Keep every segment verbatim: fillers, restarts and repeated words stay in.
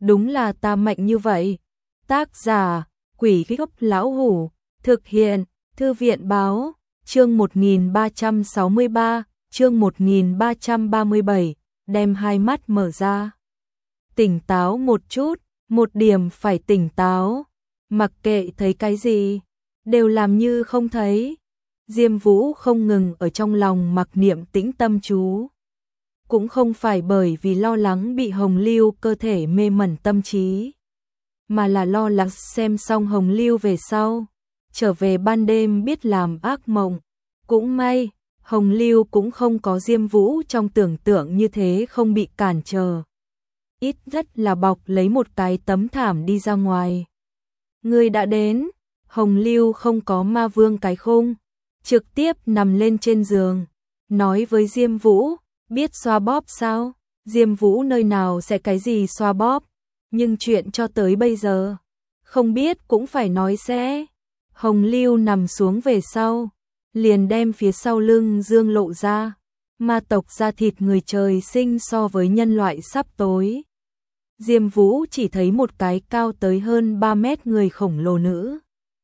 đúng là ta mạnh như vậy. Tác giả, Quỷ Gốc Lão Hủ, thực hiện, Thư viện báo, chương một nghìn ba trăm sáu mươi ba, chương một nghìn ba trăm ba mươi bảy, đem hai mắt mở ra. Tỉnh táo một chút, một điểm phải tỉnh táo, mặc kệ thấy cái gì, đều làm như không thấy. Diêm Vũ không ngừng ở trong lòng mặc niệm tĩnh tâm chú. Cũng không phải bởi vì lo lắng bị Hồng Lưu cơ thể mê mẩn tâm trí, mà là lo lắng xem xong Hồng Lưu về sau, trở về ban đêm biết làm ác mộng. Cũng may, Hồng Lưu cũng không có Diêm Vũ trong tưởng tượng như thế không bị cản trở. Ít nhất là bọc lấy một cái tấm thảm đi ra ngoài. Người đã đến, Hồng Lưu không có ma vương cái khung, trực tiếp nằm lên trên giường, nói với Diêm Vũ, biết xoa bóp sao? Diêm Vũ nơi nào sẽ cái gì xoa bóp, nhưng chuyện cho tới bây giờ, không biết cũng phải nói sẽ. Hồng Lưu nằm xuống về sau, liền đem phía sau lưng dương lộ ra, ma tộc da thịt người trời sinh so với nhân loại sắp tối. Diêm Vũ chỉ thấy một cái cao tới hơn ba mét người khổng lồ nữ,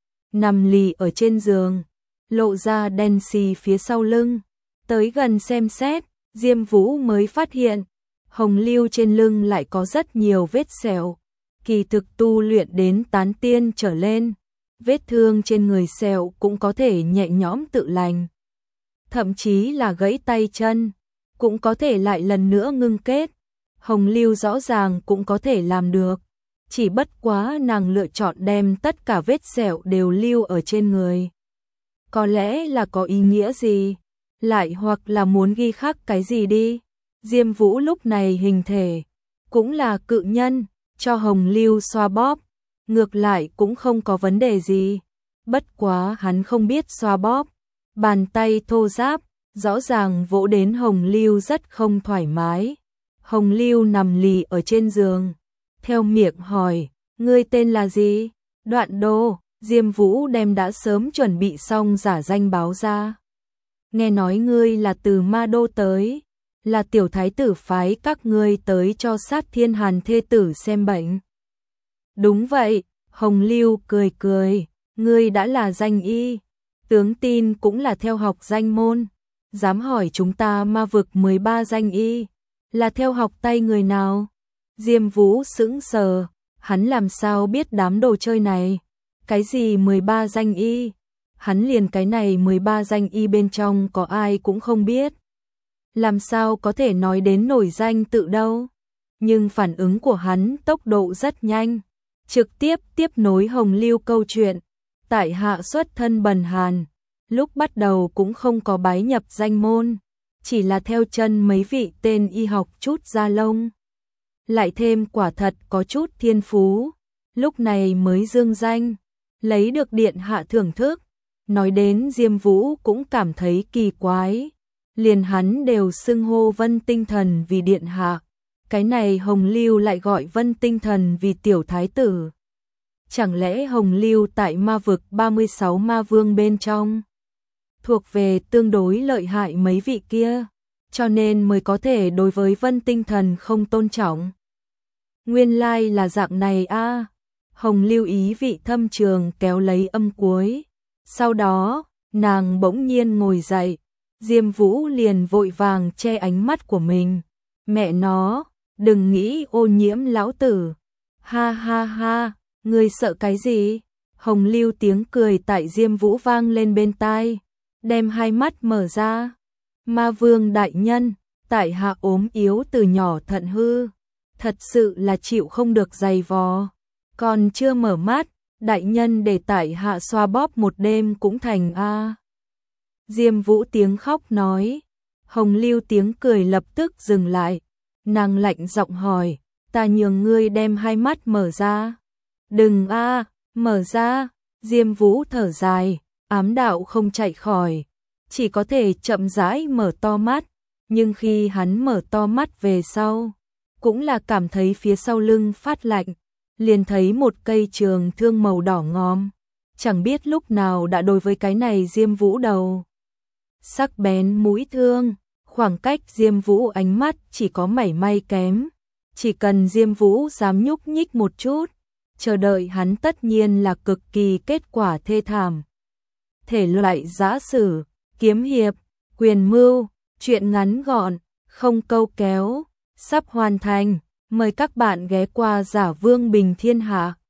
nằm lì ở trên giường, lộ ra đen xì phía sau lưng. Tới gần xem xét, Diêm Vũ mới phát hiện, Hồng Lưu trên lưng lại có rất nhiều vết sẹo. Kỳ thực tu luyện đến tán tiên trở lên, vết thương trên người sẹo cũng có thể nhẹ nhõm tự lành. Thậm chí là gãy tay chân, cũng có thể lại lần nữa ngưng kết. Hồng Lưu rõ ràng cũng có thể làm được, chỉ bất quá nàng lựa chọn đem tất cả vết sẹo đều lưu ở trên người. Có lẽ là có ý nghĩa gì, lại hoặc là muốn ghi khắc cái gì đi. Diêm Vũ lúc này hình thể cũng là cự nhân, cho Hồng Lưu xoa bóp, ngược lại cũng không có vấn đề gì. Bất quá hắn không biết xoa bóp, bàn tay thô ráp, rõ ràng vỗ đến Hồng Lưu rất không thoải mái. Hồng Lưu nằm lì ở trên giường, theo miệng hỏi, ngươi tên là gì? Đoạn Đô. Diêm Vũ đem đã sớm chuẩn bị xong giả danh báo ra. Nghe nói ngươi là từ Ma Đô tới, là tiểu thái tử phái các ngươi tới cho Sát Thiên Hàn thê tử xem bệnh. Đúng vậy, Hồng Lưu cười cười, ngươi đã là danh y, tướng tin cũng là theo học danh môn, dám hỏi chúng ta ma vực mười ba danh y, là theo học tay người nào? Diêm Vũ sững sờ, hắn làm sao biết đám đồ chơi này? Cái gì mười ba danh y? Hắn liền cái này mười ba danh y bên trong có ai cũng không biết. Làm sao có thể nói đến nổi danh tự đâu? Nhưng phản ứng của hắn tốc độ rất nhanh, trực tiếp tiếp nối Hồng Lưu câu chuyện. Tại hạ xuất thân bần hàn, lúc bắt đầu cũng không có bái nhập danh môn, chỉ là theo chân mấy vị tên y học chút da lông. Lại thêm quả thật có chút thiên phú, lúc này mới dương danh, lấy được điện hạ thưởng thức. Nói đến Diêm Vũ cũng cảm thấy kỳ quái, liền hắn đều xưng hô Vân Tinh Thần vì điện hạ, cái này Hồng Lưu lại gọi Vân Tinh Thần vì tiểu thái tử. Chẳng lẽ Hồng Lưu tại ma vực ba mươi sáu ma vương bên trong thuộc về tương đối lợi hại mấy vị kia, cho nên mới có thể đối với Vân Tinh Thần không tôn trọng. Nguyên lai like là dạng này a. À. Hồng Lưu ý vị thâm trường kéo lấy âm cuối. Sau đó, nàng bỗng nhiên ngồi dậy, Diêm Vũ liền vội vàng che ánh mắt của mình. Mẹ nó, đừng nghĩ ô nhiễm lão tử. Ha ha ha, ngươi sợ cái gì? Hồng Lưu tiếng cười tại Diêm Vũ vang lên bên tai, đem hai mắt mở ra. Ma vương đại nhân, tại hạ ốm yếu từ nhỏ thận hư, thật sự là chịu không được giày vò. Còn chưa mở mắt, đại nhân để tại hạ xoa bóp một đêm cũng thành a. Diêm Vũ tiếng khóc nói. Hồng Lưu tiếng cười lập tức dừng lại, nàng lạnh giọng hỏi, ta nhường ngươi đem hai mắt mở ra. Đừng a, mở ra. Diêm Vũ thở dài, ám đạo không chạy khỏi, chỉ có thể chậm rãi mở to mắt, nhưng khi hắn mở to mắt về sau, cũng là cảm thấy phía sau lưng phát lạnh, liền thấy một cây trường thương màu đỏ ngòm, chẳng biết lúc nào đã đối với cái này Diêm Vũ đầu. Sắc bén mũi thương, khoảng cách Diêm Vũ ánh mắt chỉ có mảy may kém, chỉ cần Diêm Vũ dám nhúc nhích một chút, chờ đợi hắn tất nhiên là cực kỳ kết quả thê thảm. Thể loại giã sử, kiếm hiệp, quyền mưu, truyện ngắn gọn, không câu kéo, sắp hoàn thành. Mời các bạn ghé qua Giả Vương Bình Thiên Hạ.